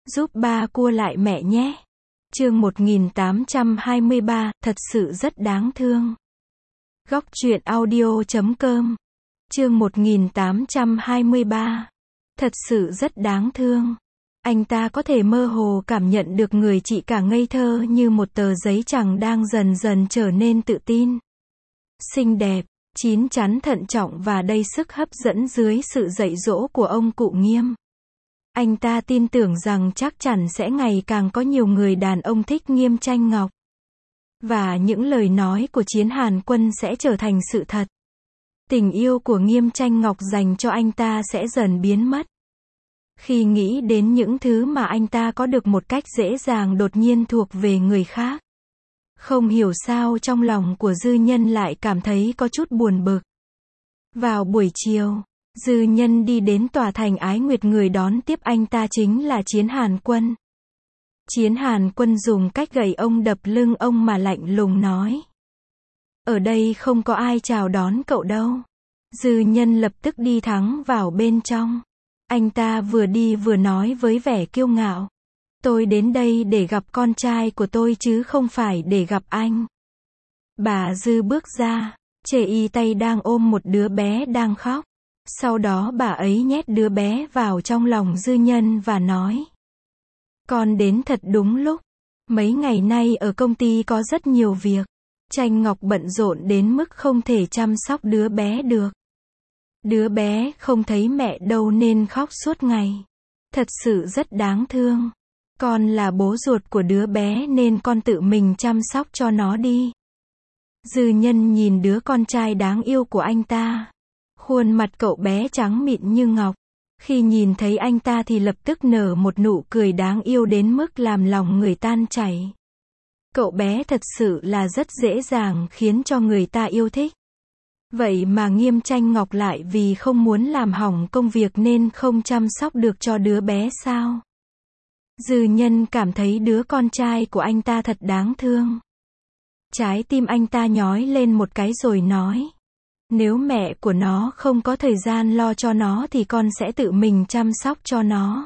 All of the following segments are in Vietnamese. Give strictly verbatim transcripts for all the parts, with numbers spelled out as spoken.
Giúp ba cua lại mẹ nhé. Chương một nghìn tám trăm hai mươi ba, thật sự rất đáng thương. Góc truyện audio chấm com. Chương một nghìn tám trăm hai mươi ba. Thật sự rất đáng thương. Anh ta có thể mơ hồ cảm nhận được người chị cả ngây thơ như một tờ giấy trắng đang dần dần trở nên tự tin. Xinh đẹp, chín chắn thận trọng và đầy sức hấp dẫn dưới sự dạy dỗ của ông cụ Nghiêm. Anh ta tin tưởng rằng chắc chắn sẽ ngày càng có nhiều người đàn ông thích Nghiêm Tranh Ngọc. Và những lời nói của Chiến Hàn Quân sẽ trở thành sự thật. Tình yêu của Nghiêm Tranh Ngọc dành cho anh ta sẽ dần biến mất. Khi nghĩ đến những thứ mà anh ta có được một cách dễ dàng đột nhiên thuộc về người khác. Không hiểu sao trong lòng của Dư Nhân lại cảm thấy có chút buồn bực. Vào buổi chiều, Dư Nhân đi đến tòa thành Ái Nguyệt, người đón tiếp anh ta chính là Chiến Hàn Quân. Chiến Hàn Quân dùng cách gậy ông đập lưng ông mà lạnh lùng nói. Ở đây không có ai chào đón cậu đâu. Dư Nhân lập tức đi thẳng vào bên trong. Anh ta vừa đi vừa nói với vẻ kiêu ngạo. Tôi đến đây để gặp con trai của tôi chứ không phải để gặp anh. Bà Dư bước ra, chê y tay đang ôm một đứa bé đang khóc. Sau đó bà ấy nhét đứa bé vào trong lòng Dư Nhân và nói. Con đến thật đúng lúc. Mấy ngày nay ở công ty có rất nhiều việc. Tranh Ngọc bận rộn đến mức không thể chăm sóc đứa bé được. Đứa bé không thấy mẹ đâu nên khóc suốt ngày. Thật sự rất đáng thương. Con là bố ruột của đứa bé nên con tự mình chăm sóc cho nó đi. Dư Nhân nhìn đứa con trai đáng yêu của anh ta. Khuôn mặt cậu bé trắng mịn như ngọc. Khi nhìn thấy anh ta thì lập tức nở một nụ cười đáng yêu đến mức làm lòng người tan chảy. Cậu bé thật sự là rất dễ dàng khiến cho người ta yêu thích. Vậy mà Nghiêm Tranh Ngọc lại vì không muốn làm hỏng công việc nên không chăm sóc được cho đứa bé sao? Dư Nhân cảm thấy đứa con trai của anh ta thật đáng thương. Trái tim anh ta nhói lên một cái rồi nói. Nếu mẹ của nó không có thời gian lo cho nó thì con sẽ tự mình chăm sóc cho nó.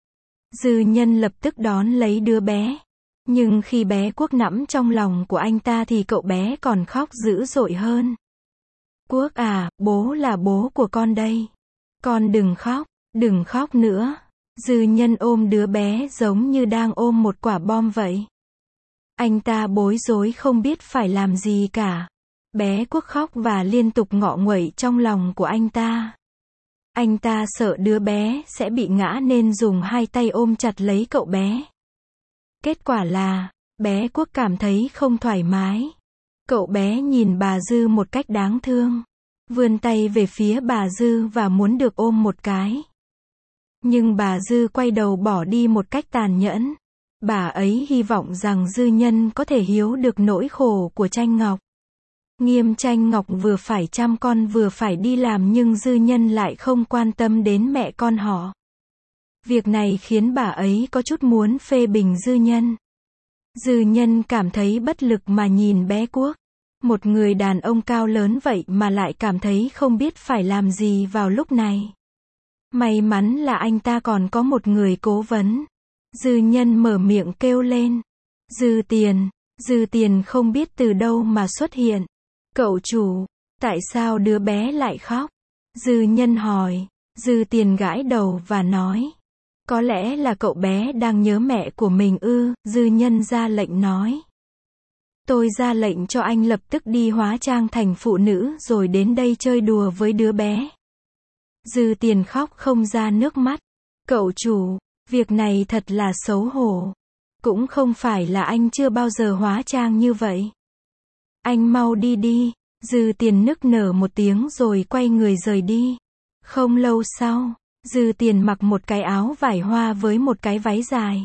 Dư Nhân lập tức đón lấy đứa bé. Nhưng khi bé Quốc nẫm trong lòng của anh ta thì cậu bé còn khóc dữ dội hơn. Quốc à, bố là bố của con đây. Con đừng khóc, đừng khóc nữa. Dư Nhân ôm đứa bé giống như đang ôm một quả bom vậy. Anh ta bối rối không biết phải làm gì cả. Bé Quốc khóc và liên tục ngọ nguậy trong lòng của anh ta. Anh ta sợ đứa bé sẽ bị ngã nên dùng hai tay ôm chặt lấy cậu bé. Kết quả là, bé Quốc cảm thấy không thoải mái. Cậu bé nhìn bà Dư một cách đáng thương. Vươn tay về phía bà Dư và muốn được ôm một cái. Nhưng bà Dư quay đầu bỏ đi một cách tàn nhẫn. Bà ấy hy vọng rằng Dư Nhân có thể hiểu được nỗi khổ của Tranh Ngọc. Nghiêm Tranh Ngọc vừa phải chăm con vừa phải đi làm nhưng Dư Nhân lại không quan tâm đến mẹ con họ. Việc này khiến bà ấy có chút muốn phê bình Dư Nhân. Dư Nhân cảm thấy bất lực mà nhìn bé Quốc. Một người đàn ông cao lớn vậy mà lại cảm thấy không biết phải làm gì vào lúc này. May mắn là anh ta còn có một người cố vấn. Dư Nhân mở miệng kêu lên. Dư Tiền, Dư Tiền không biết từ đâu mà xuất hiện. Cậu chủ, tại sao đứa bé lại khóc? Dư Nhân hỏi. Dư Tiền gãi đầu và nói. Có lẽ là cậu bé đang nhớ mẹ của mình ư, Dư Nhân ra lệnh nói. Tôi ra lệnh cho anh lập tức đi hóa trang thành phụ nữ rồi đến đây chơi đùa với đứa bé. Dư Tiền khóc không ra nước mắt. Cậu chủ, việc này thật là xấu hổ. Cũng không phải là anh chưa bao giờ hóa trang như vậy. Anh mau đi đi. Dư Tiền nức nở một tiếng rồi quay người rời đi. Không lâu sau, Dư Tiền mặc một cái áo vải hoa với một cái váy dài.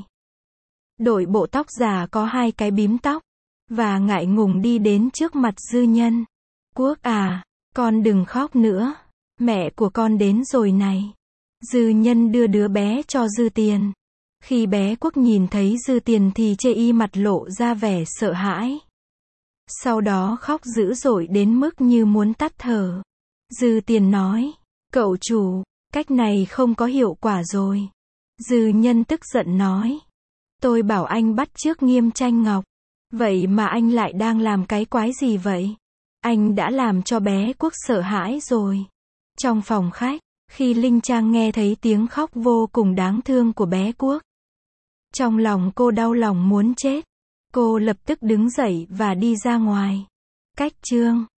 Đội bộ tóc giả có hai cái bím tóc. Và ngại ngùng đi đến trước mặt Dư Nhân. Quốc à, con đừng khóc nữa. Mẹ của con đến rồi này. Dư Nhân đưa đứa bé cho Dư Tiền. Khi bé Quốc nhìn thấy Dư Tiền thì chê y mặt lộ ra vẻ sợ hãi. Sau đó khóc dữ dội đến mức như muốn tắt thở. Dư Tiền nói, cậu chủ, cách này không có hiệu quả rồi. Dư Nhân tức giận nói. Tôi bảo anh bắt chước Nghiêm Tranh Ngọc. Vậy mà anh lại đang làm cái quái gì vậy? Anh đã làm cho bé Quốc sợ hãi rồi. Trong phòng khách, khi Linh Trang nghe thấy tiếng khóc vô cùng đáng thương của bé Quốc, trong lòng cô đau lòng muốn chết. Cô lập tức đứng dậy và đi ra ngoài. Cách chương